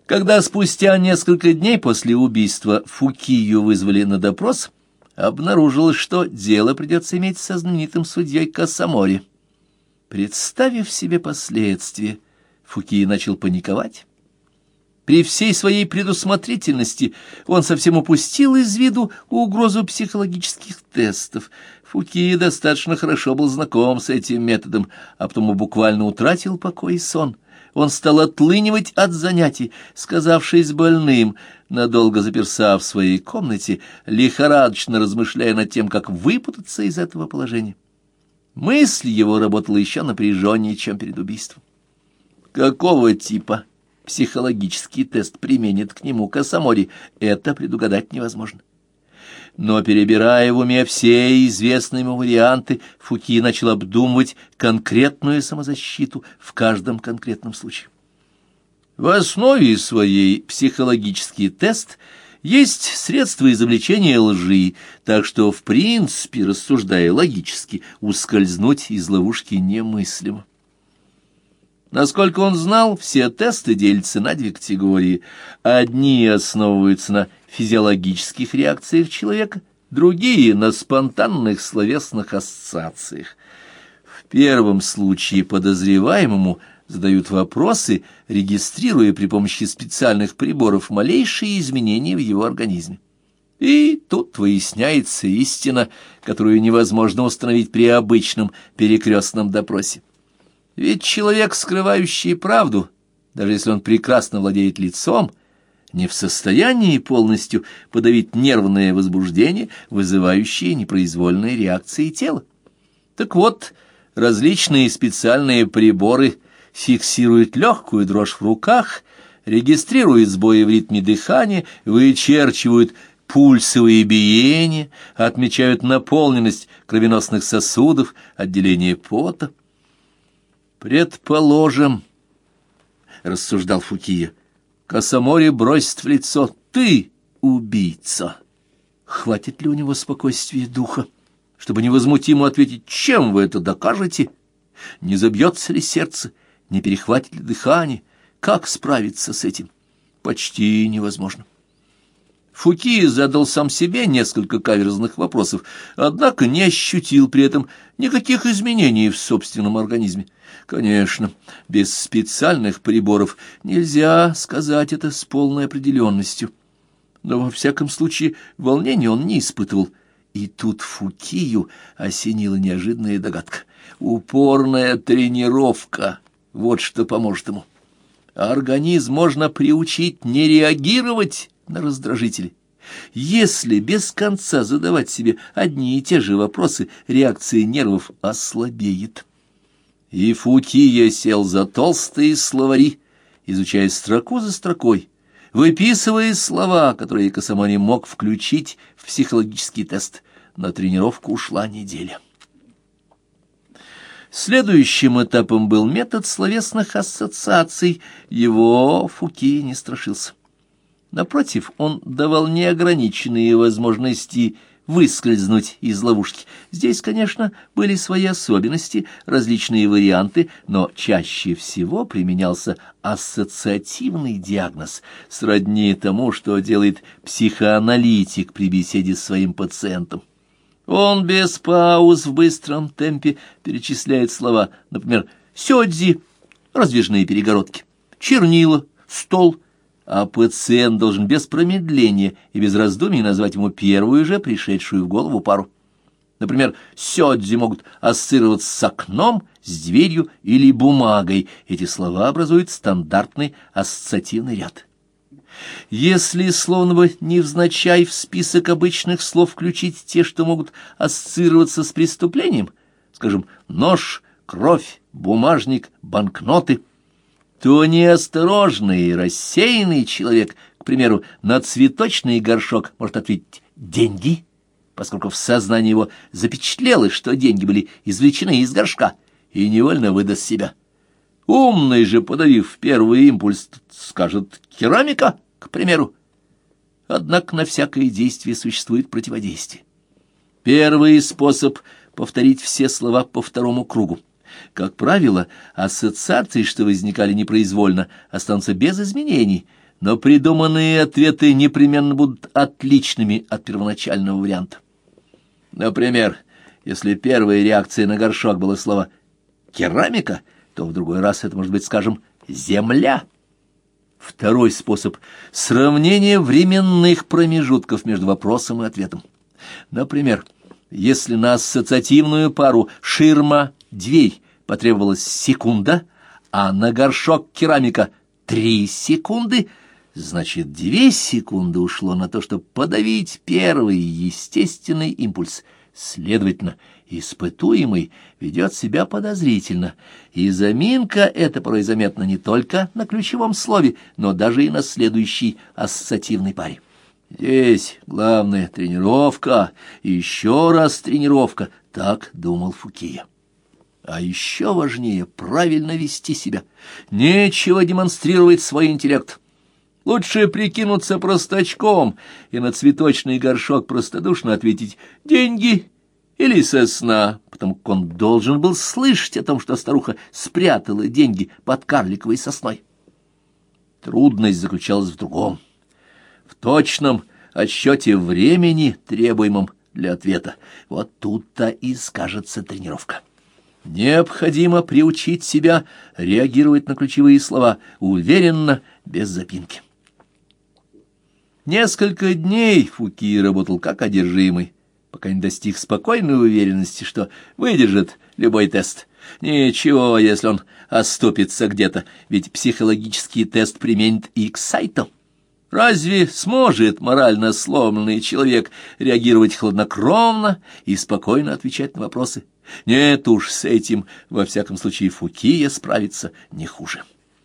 Когда спустя несколько дней после убийства Фукию вызвали на допрос, обнаружилось, что дело придется иметь со знаменитым судьей Касамори. Представив себе последствия, Фукия начал паниковать. При всей своей предусмотрительности он совсем упустил из виду угрозу психологических тестов. Фукия достаточно хорошо был знаком с этим методом, а потом буквально утратил покой и сон. Он стал отлынивать от занятий, сказавшись больным, надолго заперся в своей комнате, лихорадочно размышляя над тем, как выпутаться из этого положения. Мысль его работала еще напряженнее, чем перед убийством. Какого типа психологический тест применит к нему Касамори, это предугадать невозможно. Но, перебирая в уме все известные ему варианты, Фукия начал обдумывать конкретную самозащиту в каждом конкретном случае. В основе своей психологический тест есть средство изобличения лжи, так что, в принципе, рассуждая логически, ускользнуть из ловушки немыслимо. Насколько он знал, все тесты делятся на две категории. Одни основываются на физиологических реакциях человека, другие — на спонтанных словесных ассоциациях. В первом случае подозреваемому задают вопросы, регистрируя при помощи специальных приборов малейшие изменения в его организме. И тут выясняется истина, которую невозможно установить при обычном перекрестном допросе. Ведь человек, скрывающий правду, даже если он прекрасно владеет лицом, не в состоянии полностью подавить нервное возбуждение, вызывающее непроизвольные реакции тела. Так вот, различные специальные приборы фиксируют легкую дрожь в руках, регистрируют сбои в ритме дыхания, вычерчивают пульсовые биения, отмечают наполненность кровеносных сосудов, отделение пота. «Предположим, — рассуждал Фукия, — Касамори бросит в лицо: ты убийца. Хватит ли у него спокойствия духа, чтобы невозмутимо ответить: чем вы это докажете? Не забьется ли сердце, не перехватит ли дыхание? Как справиться с этим? Почти невозможно». Фукия задал сам себе несколько каверзных вопросов, однако не ощутил при этом никаких изменений в собственном организме. Конечно, без специальных приборов нельзя сказать это с полной определенностью, но во всяком случае волнения он не испытывал. И тут Фукию осенила неожиданная догадка. Упорная тренировка — вот что поможет ему. Организм можно приучить не реагировать на раздражители. Если без конца задавать себе одни и те же вопросы, реакция нервов ослабеет. И Фукия сел за толстые словари, изучая строку за строкой, выписывая слова, которые Касамори мог включить в психологический тест. На тренировку ушла неделя. Следующим этапом был метод словесных ассоциаций. Его Фукия не страшился. Напротив, он давал неограниченные возможности выскользнуть из ловушки. Здесь, конечно, были свои особенности, различные варианты, но чаще всего применялся ассоциативный диагноз, сродни тому, что делает психоаналитик при беседе с своим пациентом. Он без пауз в быстром темпе перечисляет слова, например, «сёдзи» — раздвижные перегородки, «чернила», «стол», а пациент должен без промедления и без раздумий назвать ему первую же пришедшую в голову пару. Например, «сёдзи» могут ассоциироваться с окном, с дверью или бумагой. Эти слова образуют стандартный ассоциативный ряд. Если, словно бы невзначай, в список обычных слов включить те, что могут ассоциироваться с преступлением, скажем, нож, кровь, бумажник, банкноты, то неосторожный и рассеянный человек, к примеру, на цветочный горшок может ответить «деньги», поскольку в сознании его запечатлелось, что деньги были извлечены из горшка, и невольно выдаст себя. Умный же, подавив первый импульс, скажет «керамика», к примеру. Однако на всякое действие существует противодействие. Первый способ — повторить все слова по второму кругу. Как правило, ассоциации, что возникали непроизвольно, останутся без изменений, но придуманные ответы непременно будут отличными от первоначального варианта. Например, если первая реакция на горшок было слово «керамика», то в другой раз это может быть, скажем, «земля». Второй способ — сравнение временных промежутков между вопросом и ответом. Например, если на ассоциативную пару «ширма-дверь» потребовалась секунда, а на горшок «керамика» 3 секунды, значит, 2 секунды ушло на то, чтобы подавить первый естественный импульс. Следовательно, испытуемый ведет себя подозрительно, и заминка эта порой заметна не только на ключевом слове, но даже и на следующей ассоциативной паре. Здесь главное тренировка, и еще раз тренировка, так думал Фукия. А еще важнее правильно вести себя. Нечего демонстрировать свой интеллект. Лучше прикинуться простачком и на цветочный горшок простодушно ответить «деньги» или «сосна», потому как он должен был слышать о том, что старуха спрятала деньги под карликовой сосной. Трудность заключалась в другом. В точном отсчете времени, требуемом для ответа. Вот тут-то и скажется тренировка. Необходимо приучить себя реагировать на ключевые слова уверенно, без запинки. Несколько дней Фукия работал как одержимый, пока не достиг спокойной уверенности, что выдержит любой тест. Ничего, если он оступится где-то, ведь психологический тест применит и к Сайто. Разве сможет морально сломленный человек реагировать хладнокровно и спокойно отвечать на вопросы? Нет уж, с этим, во всяком случае, Фукия справится не хуже.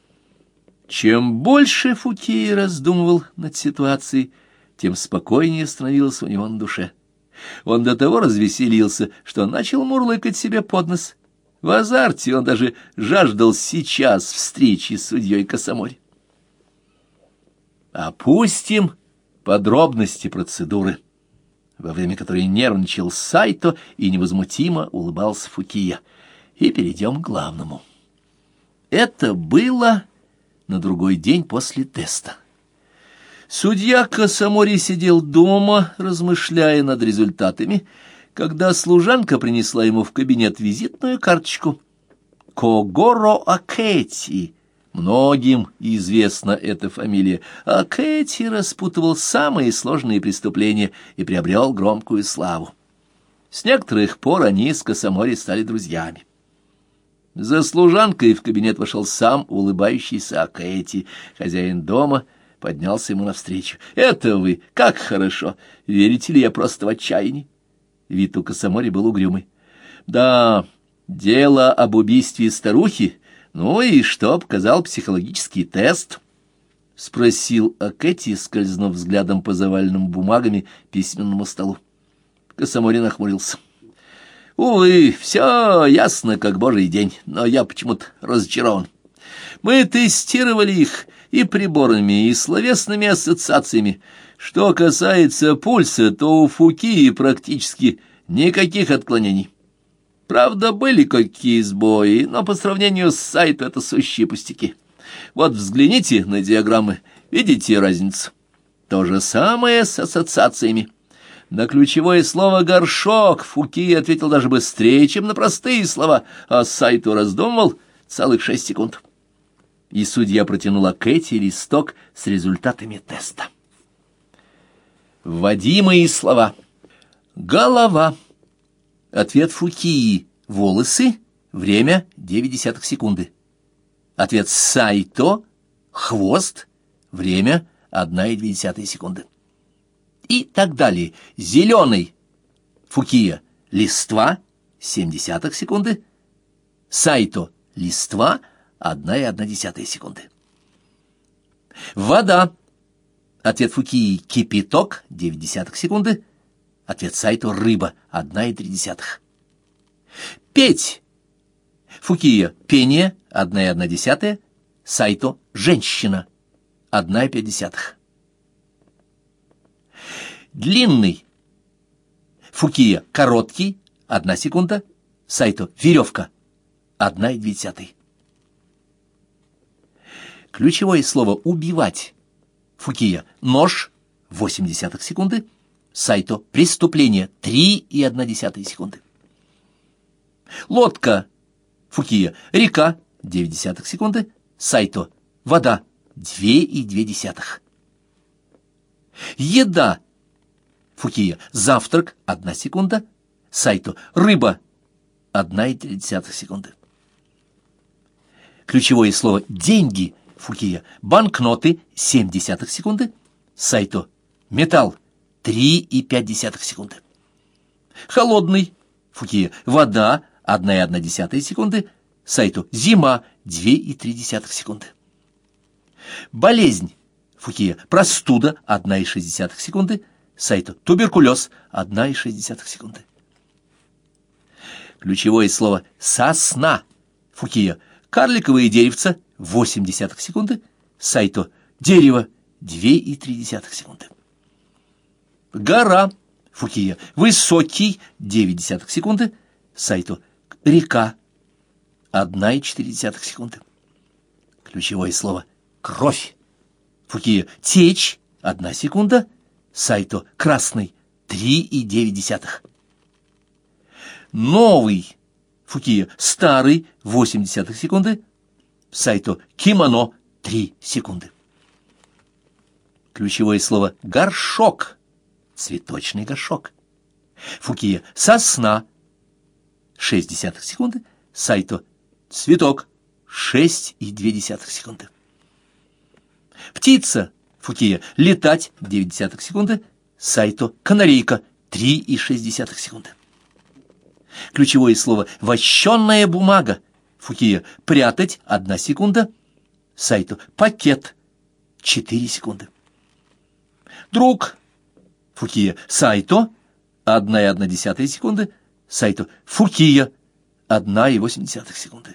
Чем больше Фукия раздумывал над ситуацией, тем спокойнее становилось у него на душе. Он до того развеселился, что начал мурлыкать себе под нос. В азарте он даже жаждал сейчас встречи с судьей Касамори. Опустим подробности процедуры, во время которой нервничал Сайто и невозмутимо улыбался Фукия, и перейдем к главному. Это было на другой день после теста. Судья Касамори сидел дома, размышляя над результатами, когда служанка принесла ему в кабинет визитную карточку. Когоро Акэти. Многим известна эта фамилия. Акэти распутывал самые сложные преступления и приобрел громкую славу. С некоторых пор они с Касамори стали друзьями. За служанкой в кабинет вошел сам улыбающийся Акэти. Хозяин дома поднялся ему навстречу. «Это вы! Как хорошо! Верите ли, я просто в отчаянии?» Вид у Касамори был угрюмый. «Да, дело об убийстве старухи. Ну и что показал психологический тест?» — спросил Акэти, скользнув взглядом по заваленным бумагами письменному столу. Касамори нахмурился. «Увы, все ясно, как божий день, но я почему-то разочарован. Мы тестировали их и приборами, и словесными ассоциациями. Что касается пульса, то у Фукии практически никаких отклонений. Правда, были какие сбои, но по сравнению с Сайто это сущие пустяки. Вот взгляните на диаграммы, видите разницу? То же самое с ассоциациями. На ключевое слово «горшок» Фукия ответил даже быстрее, чем на простые слова, а Сайто раздумывал целых 6 секунд. И судья протянула Кэти листок с результатами теста. Вводимые слова. Голова. Ответ Фукии. Волосы. Время 0,9 секунды. Ответ Сайто. Хвост. Время 1,2 секунды. И так далее. Зеленый. Фукия. Листва. 0,7 секунды. Сайто. Листва. 1,1 секунды. Вода. Ответ Фукии — кипяток, 0,9 секунды. Ответ Сайто — рыба, 1,3. Петь. Фукия — пение, 1,1. Сайто — женщина, 1,5. Длинный. Фукия — короткий, 1 секунда. Сайто — веревка, 1,2. Ключевое слово «убивать». Фукия — нож, 0,8 секунды. Сайто — преступление, 3,1 секунды. Лодка. Фукия — река, 0,9 секунды. Сайто — вода, 2,2. Еда. Фукия — завтрак, 1 секунда. Сайто — рыба, 1,3 секунды. Ключевое слово «деньги». Фукия — банкноты, 0,7 секунды. Сайто — металл, 3,5 секунды. Холодный. Фукия — вода, 1,1 секунды. Сайто — зима, 2,3 секунды. Болезнь. Фукия — простуда, 1,6 секунды. Сайто — туберкулез, 1,6 секунды. Ключевое слово «сосна». Фукия — карликовые деревца, 0,8 секунды. Сайто — дерево, 2,3 секунды. Гора. Фукия — высокий, 0,9 секунды. Сайто — река, 1,4 секунды. Ключевое слово «кровь». Фукия — течь, 1 секунда. Сайто — красный, 3,9. Новый. Фукия — старый, 0,8 секунды. Сайто — кимоно, 3 секунды. Ключевое слово горшок, цветочный горшок. Фукия — сосна, 0,6 секунды. Сайто — цветок, 6,2 секунды. Птица. Фукия — летать, 0,9 секунды. Сайто — канарейка, 3,6 секунды. Ключевое слово вощеная бумага. Фукия — прятать, 1 секунда. Сайто — пакет, 4 секунды. Друг. Фукия — сайто, 1,1 секунды. Сайто — фукия, 1,8 секунды.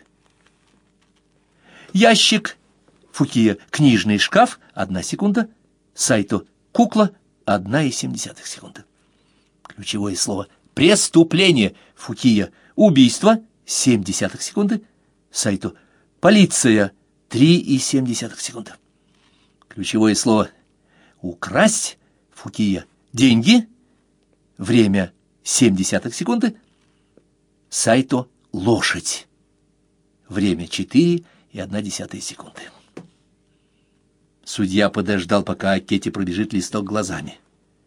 Ящик. Фукия — книжный шкаф, 1 секунда. Сайто — кукла, 1,7 секунды. Ключевое слово преступление. Фукия — убийство, 0,7 секунды. Сайто — полиция, 3,7 секунды. Ключевое слово украсть. Фукия — деньги, время, 0,7 секунды. Сайто — лошадь, время, 4,1 секунды. Судья подождал, пока Акети пробежит листок глазами.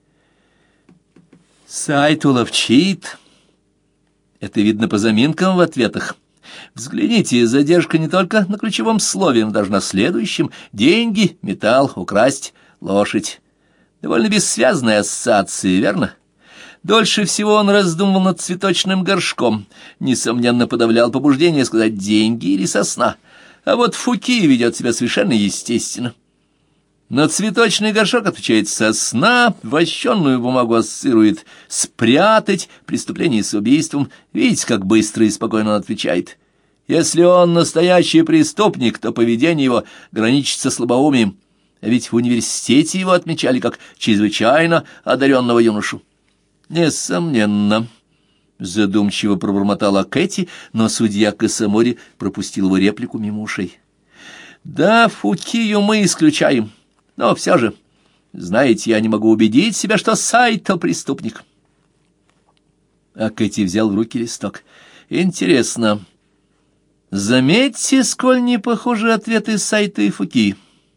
Сайто ловчит. Это видно по заминкам в ответах. Взгляните, задержка не только на ключевом слове, но даже на следующем. Деньги, металл, украсть, лошадь. Довольно бессвязные ассоциации, верно? Дольше всего он раздумывал над цветочным горшком. Несомненно, подавлял побуждение сказать «деньги» или «сосна». А вот Фукия ведет себя совершенно естественно. На цветочный горшок отвечает «сосна», вощенную бумагу ассоциирует «спрятать», преступление с убийством. Видите, как быстро и спокойно он отвечает. Если он настоящий преступник, то поведение его граничит со слабоумием. А ведь в университете его отмечали как чрезвычайно одаренного юношу. «Несомненно», — задумчиво пробормотала Кэти, но судья Касамори пропустил его реплику мимо ушей. «Да, Фукию мы исключаем. Но все же, знаете, я не могу убедить себя, что Сайто преступник». А Кэти взял в руки листок. «Интересно. Заметьте, сколь не похожи ответы Сайто и Фукии.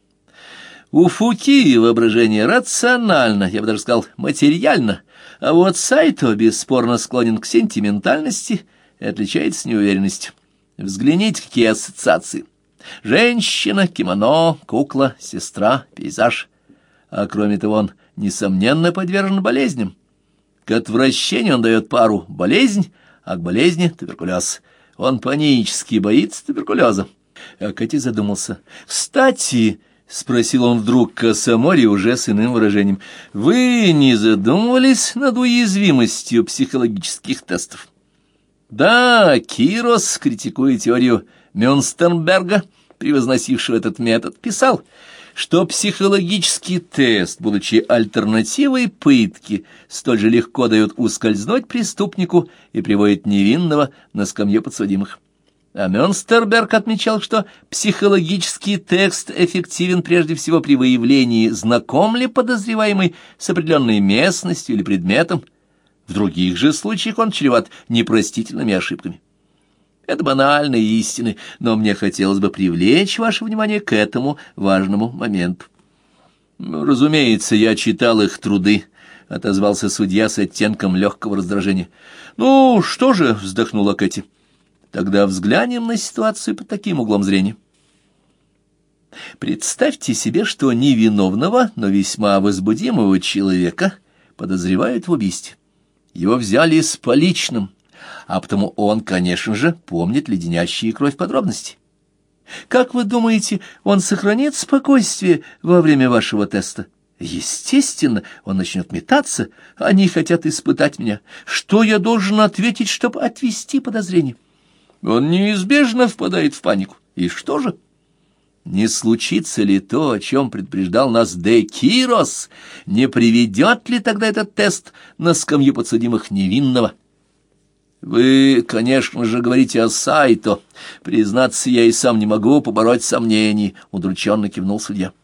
У Фукии воображение рационально, я бы даже сказал, материально, а вот Сайто бесспорно склонен к сентиментальности и отличается неуверенностью. Взгляните, какие ассоциации. Женщина, кимоно, кукла, сестра, пейзаж. А кроме того, он, несомненно, подвержен болезням. К отвращению он дает пару болезнь, а к болезни туберкулез. Он панически боится туберкулеза. А Кэти задумался. «Кстати», — спросил он вдруг Касамори уже с иным выражением, — «вы не задумывались над уязвимостью психологических тестов?» Да, Кирос, критикуя теорию Мюнстерберга, превозносившего этот метод, писал, что психологический тест, будучи альтернативой пытки, столь же легко дает ускользнуть преступнику и приводит невинного на скамью подсудимых. А Мюнстерберг отмечал, что психологический текст эффективен прежде всего при выявлении, знаком ли подозреваемый с определенной местностью или предметом. В других же случаях он чреват непростительными ошибками. Это банальные истины, но мне хотелось бы привлечь ваше внимание к этому важному моменту. «Разумеется, я читал их труды», — отозвался судья с оттенком легкого раздражения. «Ну, что же», — вздохнула Кэти, — «тогда взглянем на ситуацию под таким углом зрения. Представьте себе, что невиновного, но весьма возбудимого человека подозревают в убийстве. Его взяли с поличным, а потому он, конечно же, помнит леденящие кровь подробности. Как вы думаете, он сохранит спокойствие во время вашего теста? Естественно, он начнет метаться. Они хотят испытать меня. Что я должен ответить, чтобы отвести подозрение? Он неизбежно впадает в панику. И что же? Не случится ли то, о чем предупреждал нас де Кирос? Не приведет ли тогда этот тест на скамью подсудимых невинного? Вы, конечно же, говорите о Сайто. Признаться, я и сам не могу побороть сомнений, — удрученно кивнул судья.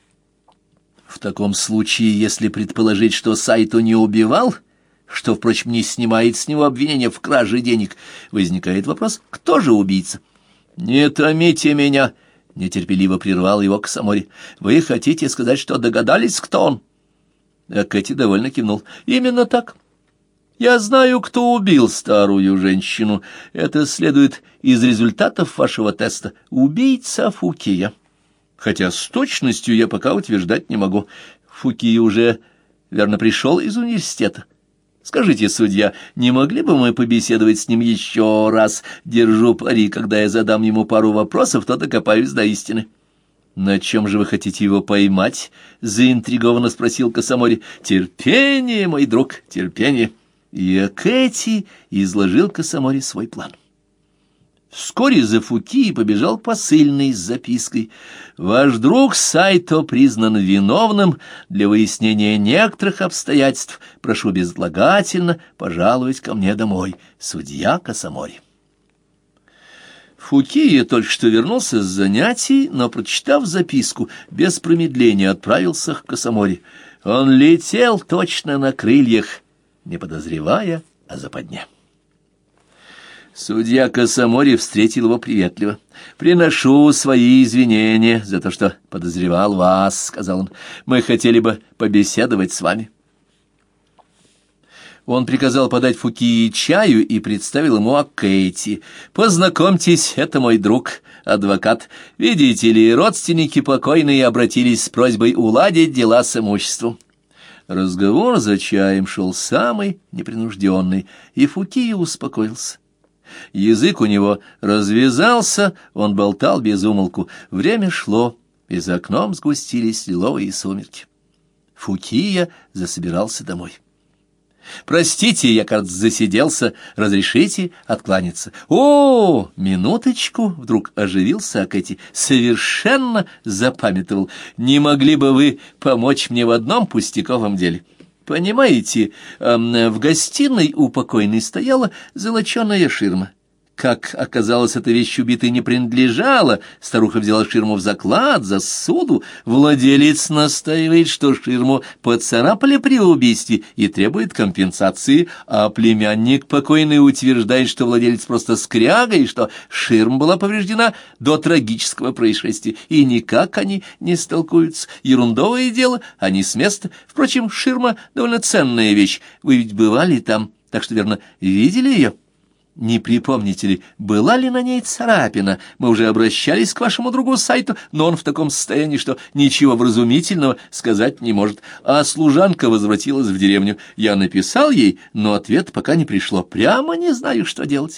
В таком случае, если предположить, что Сайто не убивал, что, впрочем, не снимает с него обвинения в краже денег, возникает вопрос, кто же убийца? Не томите меня, — нетерпеливо прервал его Косомори. Вы хотите сказать, что догадались, кто он? А Кэти довольно кивнул. Именно так. Я знаю, кто убил старую женщину. Это следует из результатов вашего теста. Убийца Фукия. Хотя с точностью я пока утверждать не могу. Фукия уже, верно, пришел из университета. Скажите, судья, не могли бы мы побеседовать с ним еще раз? Держу пари, когда я задам ему пару вопросов, то докопаюсь до истины. «На чем же вы хотите его поймать?» — заинтригованно спросил Косомори. «Терпение, мой друг, терпение». И Кэти изложил Косомори свой план. Вскоре за Фукией побежал посыльный с запиской. «Ваш друг Сайто признан виновным. Для выяснения некоторых обстоятельств прошу безотлагательно пожаловать ко мне домой. Судья Косомори». Фукия только что вернулся с занятий, но, прочитав записку, без промедления отправился к Косомори. Он летел точно на крыльях, не подозревая о западне. Судья Косомори встретил его приветливо. «Приношу свои извинения за то, что подозревал вас», — сказал он. «Мы хотели бы побеседовать с вами». Он приказал подать Фукии чаю и представил ему Кэти. «Познакомьтесь, это мой друг, адвокат. Видите ли, родственники покойные обратились с просьбой уладить дела с имуществом». Разговор за чаем шел самый непринужденный, и Фукия успокоился. Язык у него развязался, он болтал без умолку. Время шло, и за окном сгустились лиловые сумерки. Фукия засобирался домой. «Простите, я, кажется, засиделся. Разрешите откланяться?» «О, минуточку!» — вдруг оживился Кэти. «Совершенно запамятовал. Не могли бы вы помочь мне в одном пустяковом деле?» «Понимаете, в гостиной у покойной стояла золоченая ширма. Как оказалось, эта вещь убитой не принадлежала. Старуха взяла ширму в заклад, за суду. Владелец настаивает, что ширму поцарапали при убийстве и требует компенсации, а племянник покойный утверждает, что владелец просто скряга и что ширма была повреждена до трагического происшествия. И никак они не столкуются. Ерундовое дело, они с места. Впрочем, ширма довольно ценная вещь. Вы ведь бывали там, так что, верно, видели ее?» «Не припомните ли, была ли на ней царапина? Мы уже обращались к вашему другу Сайту, но он в таком состоянии, что ничего вразумительного сказать не может. А служанка возвратилась в деревню. Я написал ей, но ответ пока не пришло. Прямо не знаю, что делать».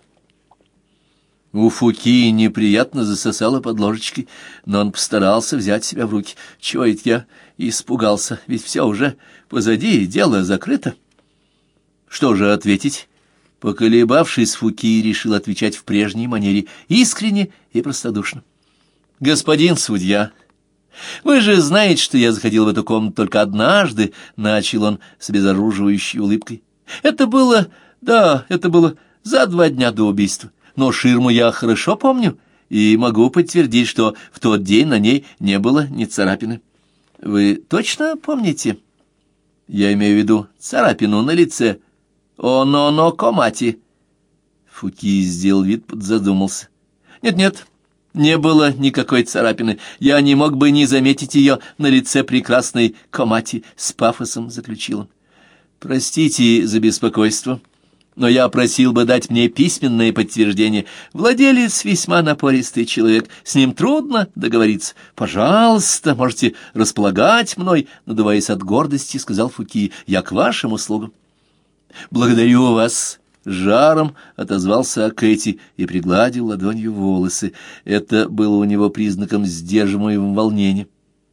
У Фукии неприятно засосало под ложечкой, но он постарался взять себя в руки. «Чего это я испугался? Ведь все уже позади, дело закрыто». Что же ответить? Поколебавшись, Фукии решил отвечать в прежней манере, искренне и простодушно. «Господин судья, вы же знаете, что я заходил в эту комнату только однажды», — начал он с обезоруживающей улыбкой. «Это было за 2 дня до убийства. но ширму я хорошо помню и могу подтвердить, что в тот день на ней не было ни царапины. Вы точно помните? Я имею в виду царапину на лице. Ононокомати. Фукии сделал вид, подзадумался. Нет, не было никакой царапины. Я не мог бы не заметить ее на лице прекрасной Комати, с пафосом заключил он. Простите за беспокойство, но я просил бы дать мне письменное подтверждение. Владелец весьма напористый человек, с ним трудно договориться. Пожалуйста, можете располагать мной, надуваясь от гордости, сказал Фукии. Я к вашим услугам. Благодарю вас. Жаром отозвался Акэти и пригладил ладонью волосы. Это было у него признаком сдерживаемого волнения.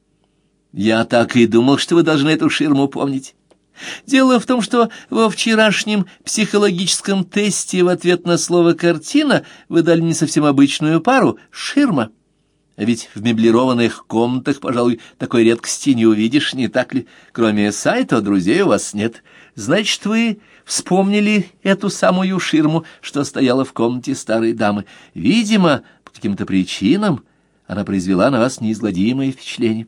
Я так и думал, что вы должны эту ширму помнить. Дело в том, что во вчерашнем психологическом тесте в ответ на слово «картина» вы дали не совсем обычную пару — «ширма». А ведь в меблированных комнатах, пожалуй, такой редкости не увидишь, не так ли? Кроме сайта, друзей у вас нет. Значит, вы вспомнили эту самую ширму, что стояла в комнате старой дамы. Видимо, по каким-то причинам она произвела на вас неизгладимое впечатление.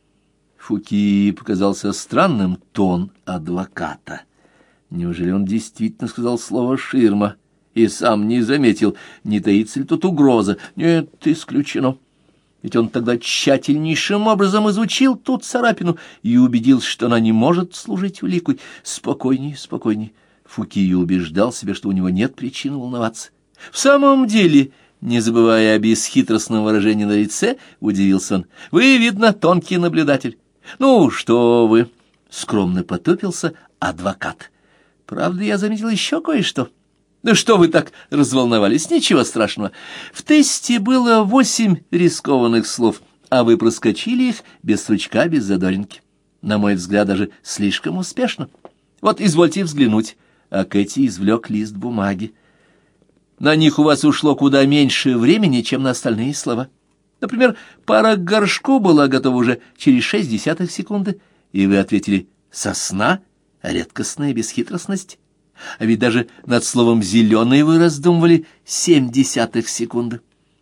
Фукии показался странным тон адвоката. Неужели он действительно сказал слово «ширма» и сам не заметил, не таится ли тут угроза? Нет, исключено. Ведь он тогда тщательнейшим образом изучил ту царапину и убедился, что она не может служить уликой. Спокойней. Фукии убеждал себя, что у него нет причин волноваться. В самом деле, не забывая о бесхитростном выражении на лице, удивился он. Вы, видно, тонкий наблюдатель. Ну, что вы? Скромно потупился адвокат. Правда, я заметил еще кое-что. Да что вы так разволновались? Ничего страшного. В тесте было 8 рискованных слов, а вы проскочили их без стручка, без задоринки. На мой взгляд, даже слишком успешно. Вот, извольте взглянуть. А Кэти извлек лист бумаги. На них у вас ушло куда меньше времени, чем на остальные слова. Например, пара к горшку была готова уже через 0,6 секунды, и вы ответили «сосна», редкостная бесхитростность. А ведь даже над словом «зеленый» вы раздумывали 0,7 секунды.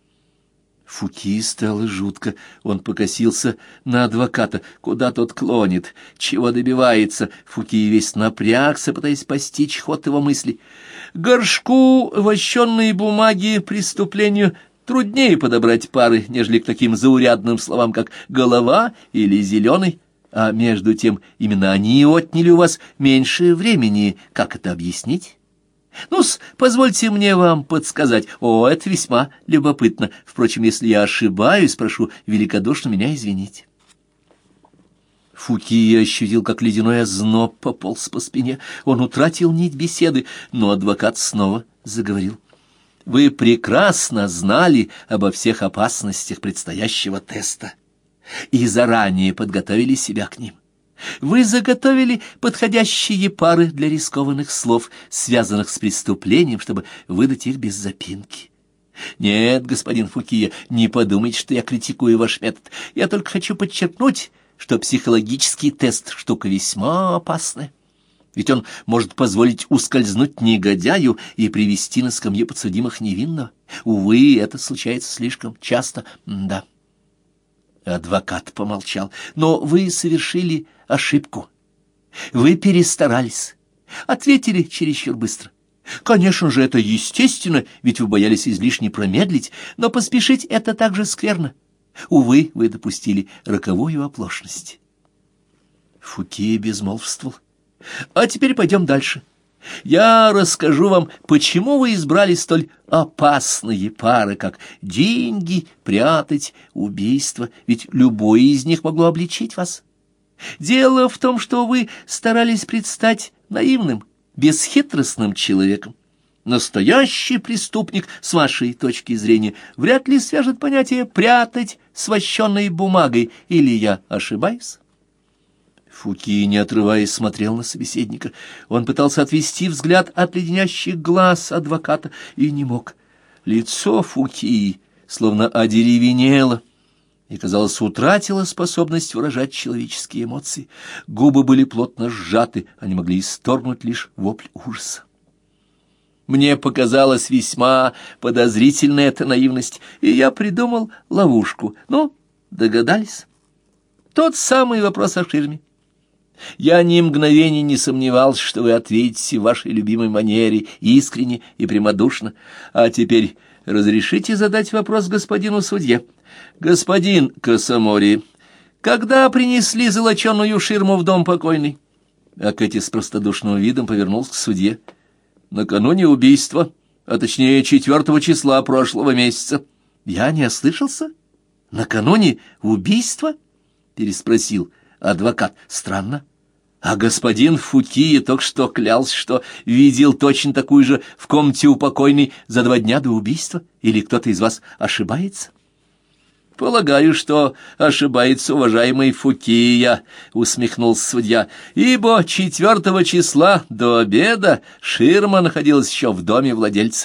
Фукии стало жутко. Он покосился на адвоката. Куда тот клонит? Чего добивается? Фукии весь напрягся, пытаясь постичь ход его мыслей. Горшку вощенной бумаги преступлению труднее подобрать пары, нежели к таким заурядным словам, как «голова» или «зеленый». А между тем именно они отняли у вас меньше времени. Как это объяснить? Ну-с, позвольте мне вам подсказать. О, это весьма любопытно. Впрочем, если я ошибаюсь, прошу великодушно меня извинить. Фукии ощутил, как ледяной озноб пополз по спине. Он утратил нить беседы, но адвокат снова заговорил. Вы прекрасно знали обо всех опасностях предстоящего теста и заранее подготовили себя к ним. Вы заготовили подходящие пары для рискованных слов, связанных с преступлением, чтобы выдать их без запинки. Нет, господин Фукия, не подумайте, что я критикую ваш метод. Я только хочу подчеркнуть, что психологический тест — штука весьма опасная. Ведь он может позволить ускользнуть негодяю и привести на скамью подсудимых невинного. Увы, это случается слишком часто, да. Адвокат помолчал. Но вы совершили ошибку. Вы перестарались. Ответили чересчур быстро. Конечно же, это естественно, ведь вы боялись излишне промедлить, но поспешить это также скверно. Увы, вы допустили роковую оплошность. Фукия безмолвствовал. А теперь пойдем дальше. Я расскажу вам, почему вы избрали столь опасные пары, как деньги, прятать, убийство, ведь любое из них могло обличить вас. Дело в том, что вы старались предстать наивным, бесхитростным человеком. Настоящий преступник, с вашей точки зрения, вряд ли свяжет понятие «прятать» с вощенной бумагой, или я ошибаюсь? Фукии, не отрываясь, смотрел на собеседника. Он пытался отвести взгляд от леденящих глаз адвоката и не мог. Лицо Фукии словно одеревенело и, казалось, утратило способность выражать человеческие эмоции. Губы были плотно сжаты, они могли исторгнуть лишь вопль ужаса. Мне показалась весьма подозрительная эта наивность, и я придумал ловушку. Ну, догадались? Тот самый вопрос о ширме. Я ни мгновения не сомневался, что вы ответите в вашей любимой манере, искренне и прямодушно. А теперь разрешите задать вопрос господину судье. Господин Косомори, когда принесли золоченую ширму в дом покойной? А Кэти с простодушным видом повернулся к судье. Накануне убийства, а точнее 4 числа прошлого месяца. Я не ослышался? Накануне убийства? Переспросил адвокат. Странно. А господин Фукия только что клялся, что видел точно такую же в комнате у покойной за 2 дня до убийства. Или кто-то из вас ошибается? Полагаю, что ошибается уважаемый Фукия, усмехнулся судья, ибо 4 числа до обеда ширма находилась еще в доме владельца.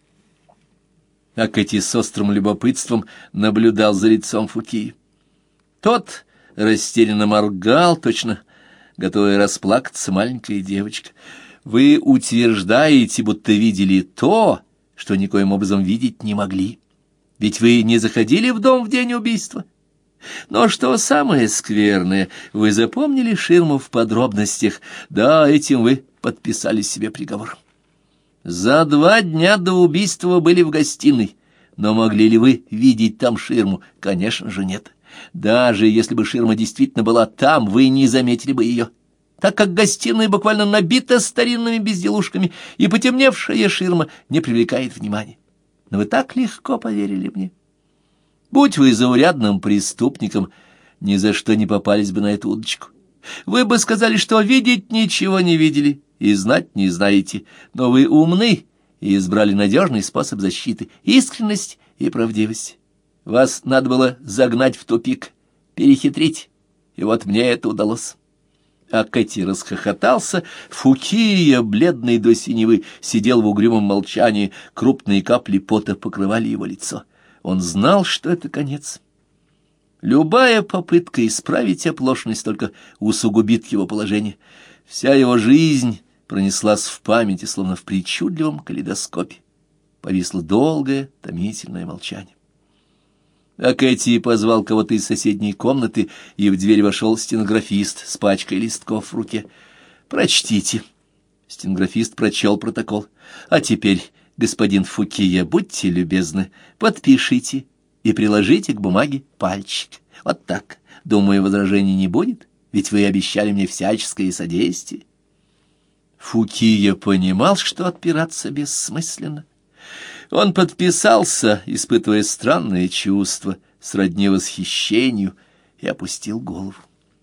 А Кэти с острым любопытством наблюдал за лицом Фукии. Тот растерянно моргал, точно готовая расплакаться маленькая девочка. Вы утверждаете, будто видели то, что никоим образом видеть не могли. Ведь вы не заходили в дом в день убийства. Но что самое скверное, вы запомнили ширму в подробностях. Да, этим вы подписали себе приговор. За 2 дня до убийства вы были в гостиной. Но могли ли вы видеть там ширму? Конечно же, нет. Даже если бы ширма действительно была там, вы не заметили бы ее, так как гостиная буквально набита старинными безделушками, и потемневшая ширма не привлекает внимания. Но вы так легко поверили мне. Будь вы заурядным преступником, ни за что не попались бы на эту удочку. Вы бы сказали, что видеть ничего не видели и знать не знаете, но вы умны и избрали надежный способ защиты — искренность и правдивость. Вас надо было загнать в тупик, перехитрить, и вот мне это удалось. А Кэти расхохотался. Фукия, бледный до синевы, сидел в угрюмом молчании, крупные капли пота покрывали его лицо. Он знал, что это конец. Любая попытка исправить оплошность только усугубит его положение. Вся его жизнь пронеслась в памяти, словно в причудливом калейдоскопе. Повисло долгое, томительное молчание. А Кэти позвал кого-то из соседней комнаты, и в дверь вошел стенографист с пачкой листков в руке. «Прочтите». Стенографист прочел протокол. «А теперь, господин Фукия, будьте любезны, подпишите и приложите к бумаге пальчик. Вот так. Думаю, возражений не будет, ведь вы обещали мне всяческое содействие». Фукия понимал, что отпираться бессмысленно. Он подписался, испытывая странное чувство, сродни восхищению, и опустил голову.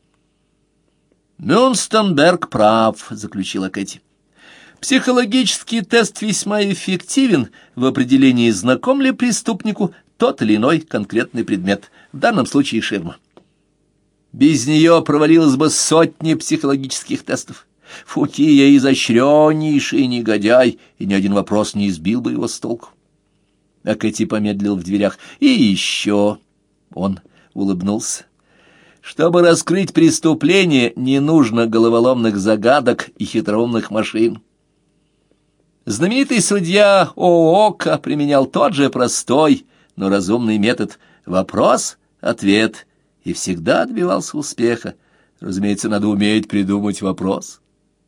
«Мюнстенберг прав», — заключила Кэти. «Психологический тест весьма эффективен в определении, знаком ли преступнику тот или иной конкретный предмет, в данном случае ширма. Без нее провалилось бы сотни психологических тестов. Фукия изощреннейший негодяй, и ни один вопрос не избил бы его с толку». А Кэти помедлил в дверях. «И еще...» — он улыбнулся. «Чтобы раскрыть преступление, не нужно головоломных загадок и хитроумных машин. Знаменитый судья Оока применял тот же простой, но разумный метод — вопрос-ответ, и всегда добивался успеха. Разумеется, надо уметь придумать вопрос».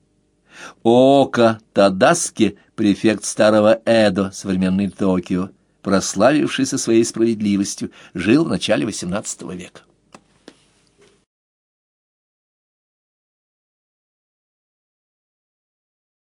Оока Тадаски, префект старого Эдо, современный Токио, прославившийся своей справедливостью, жил в начале XVIII века.